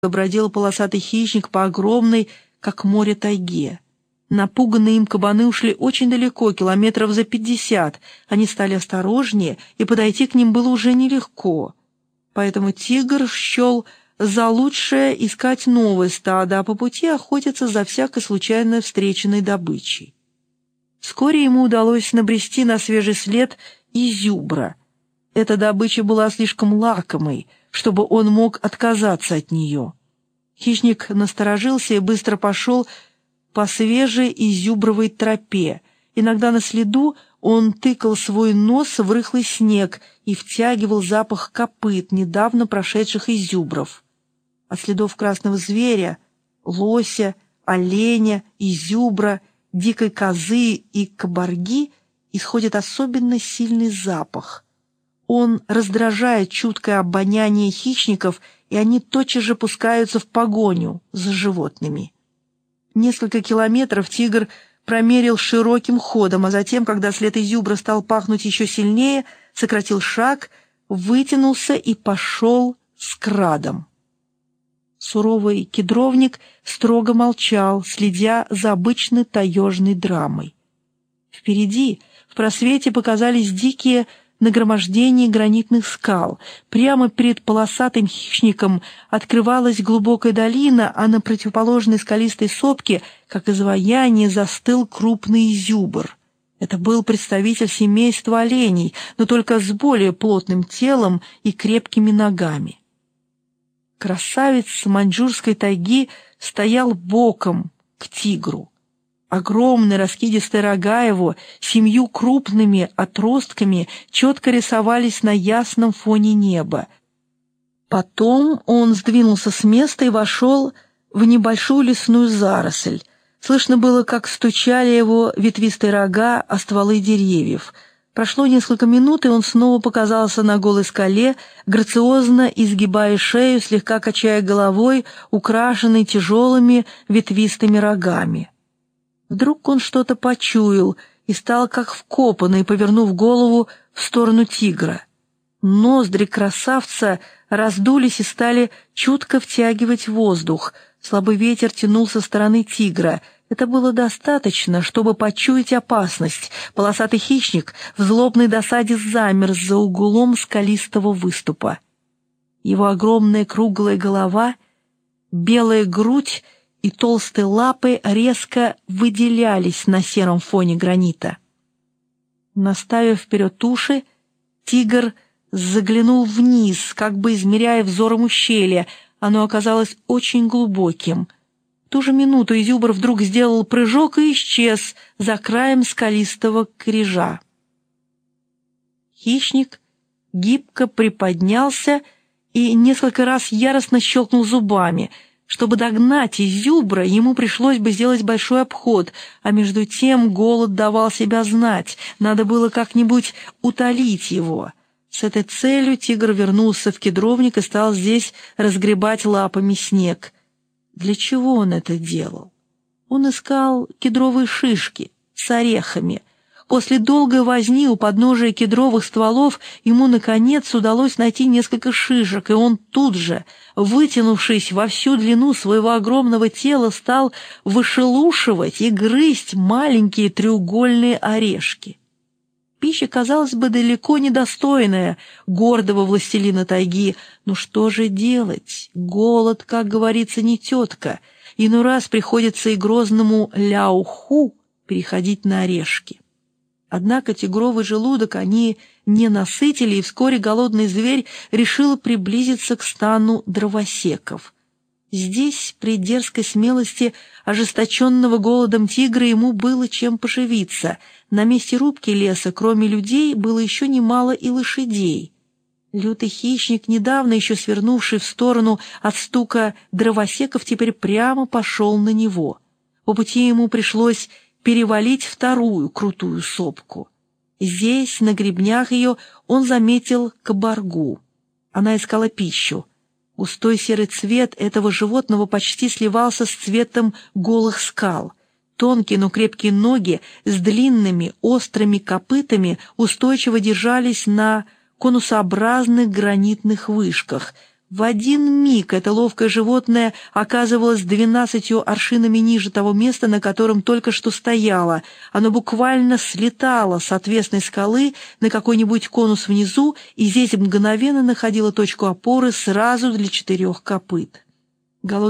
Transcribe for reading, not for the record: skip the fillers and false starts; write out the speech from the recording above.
бродил полосатый хищник по огромной, как море, тайге. Напуганные им кабаны ушли очень далеко, километров за 50. Они стали осторожнее, и подойти к ним было уже нелегко. Поэтому тигр счел за лучшее искать новое стадо, а по пути охотиться за всякой случайно встреченной добычей. Вскоре ему удалось набрести на свежий след изюбра. Эта добыча была слишком лакомой, чтобы он мог отказаться от нее. Хищник насторожился и быстро пошел по свежей изюбровой тропе. Иногда на следу он тыкал свой нос в рыхлый снег и втягивал запах копыт недавно прошедших изюбров. От следов красного зверя, лося, оленя, изюбра, дикой козы и кабарги исходит особенно сильный запах. Он раздражает чуткое обоняние хищников, и они тотчас же пускаются в погоню за животными. Несколько километров тигр промерил широким ходом, а затем, когда след изюбра стал пахнуть еще сильнее, сократил шаг, вытянулся и пошел скрадом. Суровый кедровник строго молчал, следя за обычной таежной драмой. Впереди, в просвете, показались дикие нагромождения гранитных скал. Прямо перед полосатым хищником открывалась глубокая долина, а на противоположной скалистой сопке, как изваяние, застыл крупный изюбр. Это был представитель семейства оленей, но только с более плотным телом и крепкими ногами. Красавец маньчжурской тайги стоял боком к тигру. Огромные раскидистые рога его 7 крупными отростками четко рисовались на ясном фоне неба. Потом он сдвинулся с места и вошел в небольшую лесную заросль. Слышно было, как стучали его ветвистые рога о стволы деревьев. Прошло несколько минут, и он снова показался на голой скале, грациозно изгибая шею, слегка качая головой, украшенной тяжелыми ветвистыми рогами. Вдруг он что-то почуял и стал как вкопанный, повернув голову в сторону тигра. Ноздри красавца раздулись и стали чутко втягивать воздух. Слабый ветер тянул со стороны тигра. Это было достаточно, чтобы почуять опасность. Полосатый хищник в злобной досаде замер за углом скалистого выступа. Его огромная круглая голова, белая грудь и толстые лапы резко выделялись на сером фоне гранита. Наставив вперед уши, тигр заглянул вниз, как бы измеряя взором ущелье. Оно оказалось очень глубоким. В ту же минуту изюбр вдруг сделал прыжок и исчез за краем скалистого кряжа. Хищник гибко приподнялся и несколько раз яростно щелкнул зубами. Чтобы догнать изюбра, ему пришлось бы сделать большой обход, а между тем голод давал себя знать, надо было как-нибудь утолить его. С этой целью тигр вернулся в кедровник и стал здесь разгребать лапами снег. Для чего он это делал? Он искал кедровые шишки с орехами. После долгой возни у подножия кедровых стволов ему, наконец, удалось найти несколько шишек, и он тут же, вытянувшись во всю длину своего огромного тела, стал вышелушивать и грызть маленькие треугольные орешки. Пища, казалось бы, далеко недостойная гордого властелина тайги, но что же делать? Голод, как говорится, не тетка. Иной раз приходится и грозному ляуху переходить на орешки. Однако тигровый желудок они не насытили, и вскоре голодный зверь решил приблизиться к стану дровосеков. Здесь, при дерзкой смелости ожесточенного голодом тигра, ему было чем поживиться. На месте рубки леса, кроме людей, было еще немало и лошадей. Лютый хищник, недавно еще свернувший в сторону от стука дровосеков, теперь прямо пошел на него. По пути ему пришлось перевалить вторую крутую сопку. Здесь, на гребнях ее, он заметил кабаргу. Она искала пищу. Густой серый цвет этого животного почти сливался с цветом голых скал. Тонкие, но крепкие ноги с длинными, острыми копытами устойчиво держались на конусообразных гранитных вышках. В один миг это ловкое животное оказывалось 12 аршинами ниже того места, на котором только что стояло. Оно буквально слетало с отвесной скалы на какой-нибудь конус внизу, и здесь мгновенно находило точку опоры сразу для 4 копыт.